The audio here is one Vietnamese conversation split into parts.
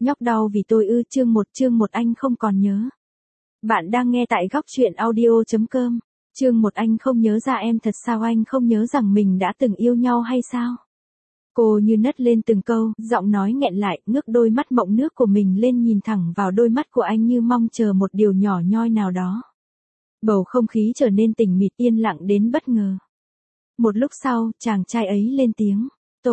Nhóc đau vì tôi ư? Chương 1 anh không còn nhớ. Bạn đang nghe tại góc truyện audio.com. Chương 1 anh không nhớ ra em thật sao? Anh không nhớ rằng mình đã từng yêu nhau hay sao? Cô như nấc lên từng câu, giọng nói nghẹn lại, ngước đôi mắt mộng nước của mình lên nhìn thẳng vào đôi mắt của anh như mong chờ một điều nhỏ nhoi nào đó. Bầu không khí trở nên tĩnh mịch yên lặng đến bất ngờ. Một lúc sau, chàng trai ấy lên tiếng.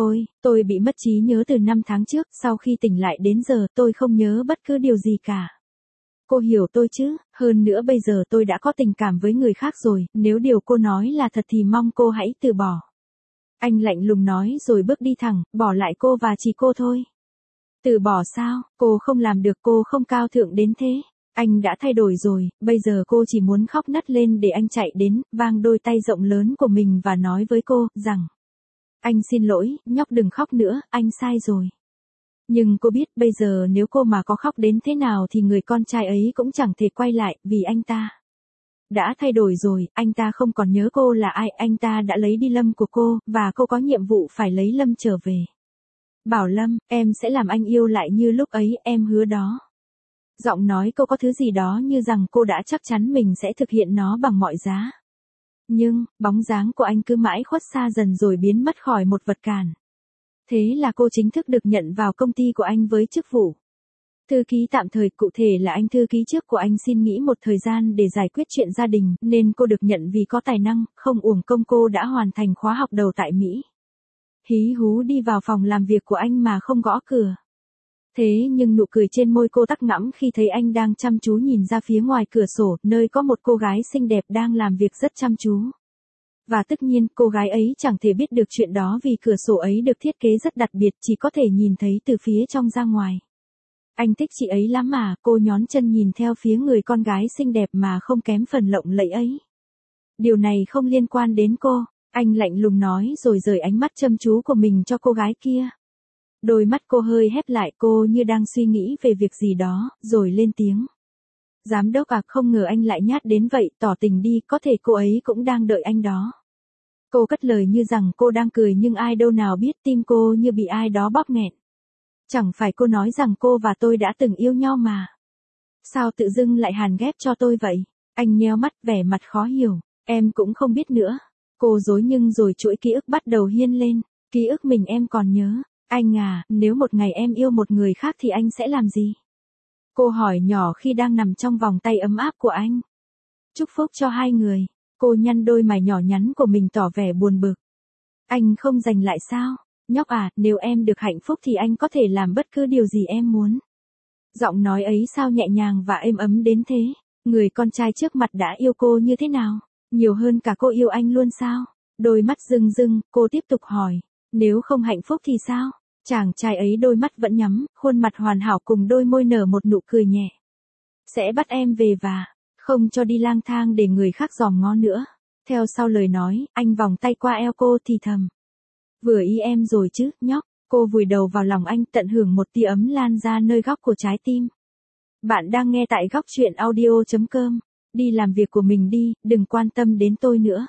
Tôi bị mất trí nhớ từ 5 tháng trước, sau khi tỉnh lại đến giờ tôi không nhớ bất cứ điều gì cả. Cô hiểu tôi chứ, hơn nữa bây giờ tôi đã có tình cảm với người khác rồi, nếu điều cô nói là thật thì mong cô hãy từ bỏ. Anh lạnh lùng nói rồi bước đi thẳng, bỏ lại cô và chỉ cô thôi. Từ bỏ sao? Cô không làm được, cô không cao thượng đến thế. Anh đã thay đổi rồi, bây giờ cô chỉ muốn khóc nấc lên để anh chạy đến, vang đôi tay rộng lớn của mình và nói với cô, rằng: Anh xin lỗi, nhóc đừng khóc nữa, anh sai rồi. Nhưng cô biết bây giờ nếu cô mà có khóc đến thế nào thì người con trai ấy cũng chẳng thể quay lại, vì anh ta đã thay đổi rồi, anh ta không còn nhớ cô là ai, anh ta đã lấy đi Lâm của cô, và cô có nhiệm vụ phải lấy Lâm trở về. Bảo Lâm, em sẽ làm anh yêu lại như lúc ấy, em hứa đó. Giọng nói cô có thứ gì đó như rằng cô đã chắc chắn mình sẽ thực hiện nó bằng mọi giá. Nhưng, bóng dáng của anh cứ mãi khuất xa dần rồi biến mất khỏi một vật cản. Thế là cô chính thức được nhận vào công ty của anh với chức vụ thư ký tạm thời, cụ thể là anh thư ký trước của anh xin nghỉ một thời gian để giải quyết chuyện gia đình, nên cô được nhận vì có tài năng, không uổng công cô đã hoàn thành khóa học đầu tại Mỹ. Hí hú đi vào phòng làm việc của anh mà không gõ cửa. Thế nhưng nụ cười trên môi cô tắc nghẽn khi thấy anh đang chăm chú nhìn ra phía ngoài cửa sổ, nơi có một cô gái xinh đẹp đang làm việc rất chăm chú. Và tất nhiên, cô gái ấy chẳng thể biết được chuyện đó vì cửa sổ ấy được thiết kế rất đặc biệt, chỉ có thể nhìn thấy từ phía trong ra ngoài. Anh thích chị ấy lắm mà, cô nhón chân nhìn theo phía người con gái xinh đẹp mà không kém phần lộng lẫy ấy. Điều này không liên quan đến cô, anh lạnh lùng nói rồi rời ánh mắt chăm chú của mình cho cô gái kia. Đôi mắt cô hơi hép lại, cô như đang suy nghĩ về việc gì đó, rồi lên tiếng. Giám đốc à, không ngờ anh lại nhát đến vậy, tỏ tình đi, có thể cô ấy cũng đang đợi anh đó. Cô cất lời như rằng cô đang cười nhưng ai đâu nào biết tim cô như bị ai đó bóp nghẹn. Chẳng phải cô nói rằng cô và tôi đã từng yêu nhau mà. Sao tự dưng lại hàn ghét cho tôi vậy? Anh nheo mắt vẻ mặt khó hiểu, em cũng không biết nữa. Cô dối nhưng rồi chuỗi ký ức bắt đầu hiên lên, ký ức mình em còn nhớ. Anh à, nếu một ngày em yêu một người khác thì anh sẽ làm gì? Cô hỏi nhỏ khi đang nằm trong vòng tay ấm áp của anh. Chúc phúc cho hai người. Cô nhăn đôi mày nhỏ nhắn của mình tỏ vẻ buồn bực. Anh không giành lại sao? Nhóc à, nếu em được hạnh phúc thì anh có thể làm bất cứ điều gì em muốn. Giọng nói ấy sao nhẹ nhàng và êm ấm đến thế? Người con trai trước mặt đã yêu cô như thế nào? Nhiều hơn cả cô yêu anh luôn sao? Đôi mắt rưng rưng, cô tiếp tục hỏi. Nếu không hạnh phúc thì sao? Chàng trai ấy đôi mắt vẫn nhắm, khuôn mặt hoàn hảo cùng đôi môi nở một nụ cười nhẹ. Sẽ bắt em về và không cho đi lang thang để người khác dòm ngó nữa. Theo sau lời nói, anh vòng tay qua eo cô thì thầm. Vừa ý em rồi chứ, nhóc. Cô vùi đầu vào lòng anh, tận hưởng một tia ấm lan ra nơi góc của trái tim. Bạn đang nghe tại góc truyện audio.com. Đi làm việc của mình đi, đừng quan tâm đến tôi nữa.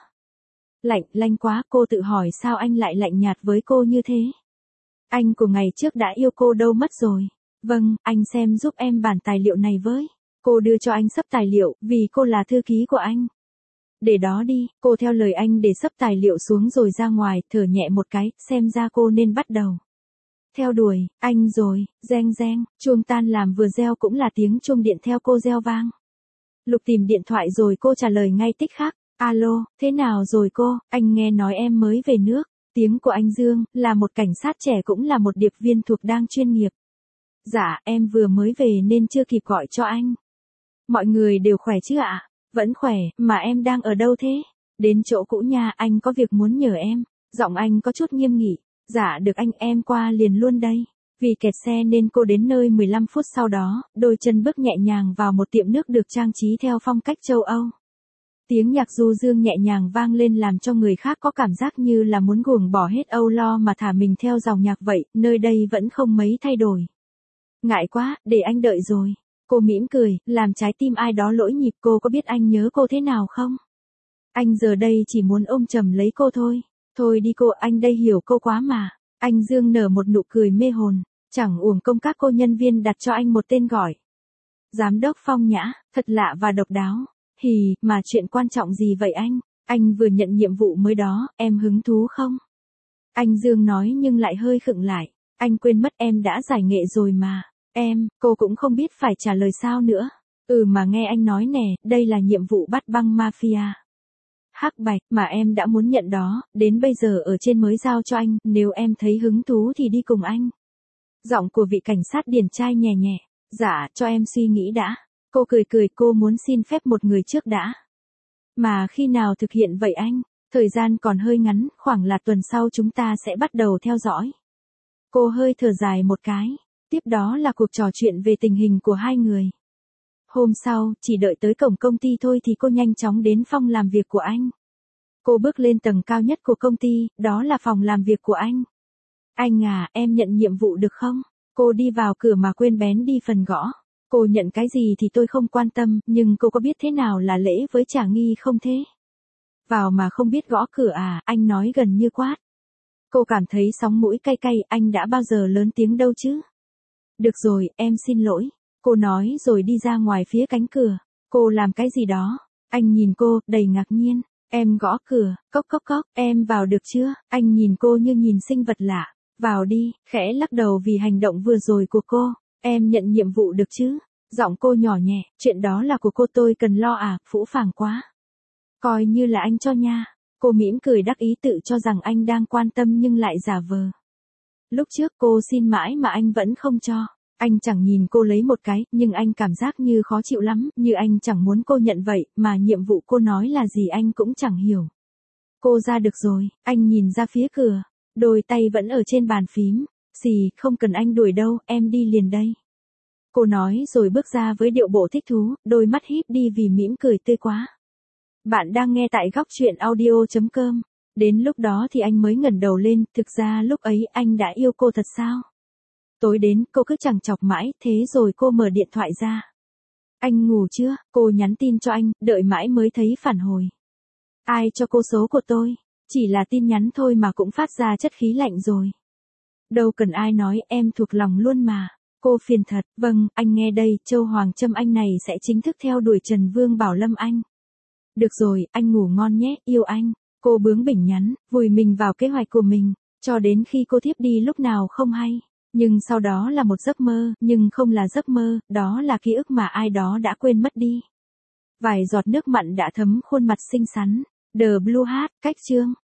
Lạnh quá, cô tự hỏi sao anh lại lạnh nhạt với cô như thế. Anh của ngày trước đã yêu cô đâu mất rồi. Vâng, anh xem giúp em bản tài liệu này với. Cô đưa cho anh xấp tài liệu, vì cô là thư ký của anh. Để đó đi, cô theo lời anh để xấp tài liệu xuống rồi ra ngoài, thở nhẹ một cái, xem ra cô nên bắt đầu theo đuổi anh rồi. Reng reng, chuông tan làm vừa reo cũng là tiếng chuông điện theo cô reo vang. Lục tìm điện thoại rồi cô trả lời ngay tích khắc. Alo, thế nào rồi cô? Anh nghe nói em mới về nước. Tiếng của anh Dương, là một cảnh sát trẻ cũng là một điệp viên thuộc đang chuyên nghiệp. Dạ, em vừa mới về nên chưa kịp gọi cho anh. Mọi người đều khỏe chứ ạ? Vẫn khỏe, mà em đang ở đâu thế? Đến chỗ cũ nha, anh có việc muốn nhờ em. Giọng anh có chút nghiêm nghị. Dạ được anh, em qua liền luôn đây. Vì kẹt xe nên cô đến nơi 15 phút sau đó, đôi chân bước nhẹ nhàng vào một tiệm nước được trang trí theo phong cách châu Âu. Tiếng nhạc du dương nhẹ nhàng vang lên làm cho người khác có cảm giác như là muốn guồng bỏ hết âu lo mà thả mình theo dòng nhạc vậy, nơi đây vẫn không mấy thay đổi. Ngại quá, để anh đợi rồi. Cô mỉm cười, làm trái tim ai đó lỗi nhịp. Cô có biết anh nhớ cô thế nào không? Anh giờ đây chỉ muốn ôm chầm lấy cô thôi. Thôi đi cô, anh đây hiểu cô quá mà. Anh Dương nở một nụ cười mê hồn. Chẳng uổng công các cô nhân viên đặt cho anh một tên gọi. Giám đốc Phong Nhã, thật lạ và độc đáo. Hì, mà chuyện quan trọng gì vậy anh? Anh vừa nhận nhiệm vụ mới đó, em hứng thú không? Anh Dương nói nhưng lại hơi khựng lại. Anh quên mất em đã giải nghệ rồi mà. Cô cũng không biết phải trả lời sao nữa. Mà nghe anh nói nè, đây là nhiệm vụ bắt băng mafia. Hắc Bạch, mà em đã muốn nhận đó, đến bây giờ ở trên mới giao cho anh, nếu em thấy hứng thú thì đi cùng anh. Giọng của vị cảnh sát điển trai nhẹ nhẹ. Dạ, cho em suy nghĩ đã. Cô cười cười, cô muốn xin phép một người trước đã. Mà khi nào thực hiện vậy anh? Thời gian còn hơi ngắn, khoảng là tuần sau chúng ta sẽ bắt đầu theo dõi. Cô hơi thở dài một cái. Tiếp đó là cuộc trò chuyện về tình hình của hai người. Hôm sau, chỉ đợi tới cổng công ty thôi thì cô nhanh chóng đến phòng làm việc của anh. Cô bước lên tầng cao nhất của công ty, đó là phòng làm việc của anh. Anh à, em nhận nhiệm vụ được không? Cô đi vào cửa mà quên bén đi phần gõ. Cô nhận cái gì thì tôi không quan tâm, nhưng cô có biết thế nào là lễ với trả nghi không thế? Vào mà không biết gõ cửa à, anh nói gần như quát. Cô cảm thấy sóng mũi cay cay, anh đã bao giờ lớn tiếng đâu chứ? Được rồi, em xin lỗi. Cô nói rồi đi ra ngoài phía cánh cửa. Cô làm cái gì đó? Anh nhìn cô, đầy ngạc nhiên. Em gõ cửa, cốc cốc cốc, em vào được chưa? Anh nhìn cô như nhìn sinh vật lạ. Vào đi, khẽ lắc đầu vì hành động vừa rồi của cô. Em nhận nhiệm vụ được chứ? Giọng cô nhỏ nhẹ, chuyện đó là của cô, tôi cần lo à, phũ phàng quá. Coi như là anh cho nha. Cô mỉm cười đắc ý tự cho rằng anh đang quan tâm nhưng lại giả vờ. Lúc trước cô xin mãi mà anh vẫn không cho. Anh chẳng nhìn cô lấy một cái, nhưng anh cảm giác như khó chịu lắm, như anh chẳng muốn cô nhận vậy, mà nhiệm vụ cô nói là gì anh cũng chẳng hiểu. Cô ra được rồi, anh nhìn ra phía cửa, đôi tay vẫn ở trên bàn phím. Xì, không cần anh đuổi đâu, em đi liền đây. Cô nói rồi bước ra với điệu bộ thích thú, đôi mắt híp đi vì mỉm cười tươi quá. Bạn đang nghe tại góc truyện audio.com. Đến lúc đó thì anh mới ngẩng đầu lên, thực ra lúc ấy anh đã yêu cô thật sao? Tối đến, cô cứ chằng chọc mãi, thế rồi cô mở điện thoại ra. Anh ngủ chưa? Cô nhắn tin cho anh, đợi mãi mới thấy phản hồi. Ai cho cô số của tôi? Chỉ là tin nhắn thôi mà cũng phát ra chất khí lạnh rồi. Đâu cần ai nói, em thuộc lòng luôn mà. Cô phiền thật, vâng, anh nghe đây, Châu Hoàng Trâm anh này sẽ chính thức theo đuổi Trần Vương Bảo Lâm anh. Được rồi, anh ngủ ngon nhé, yêu anh. Cô bướng bỉnh nhắn, vùi mình vào kế hoạch của mình, cho đến khi cô thiếp đi lúc nào không hay. Nhưng sau đó là một giấc mơ, nhưng không là giấc mơ, đó là ký ức mà ai đó đã quên mất đi. Vài giọt nước mặn đã thấm khuôn mặt xinh xắn. The Blue Heart, cách chương.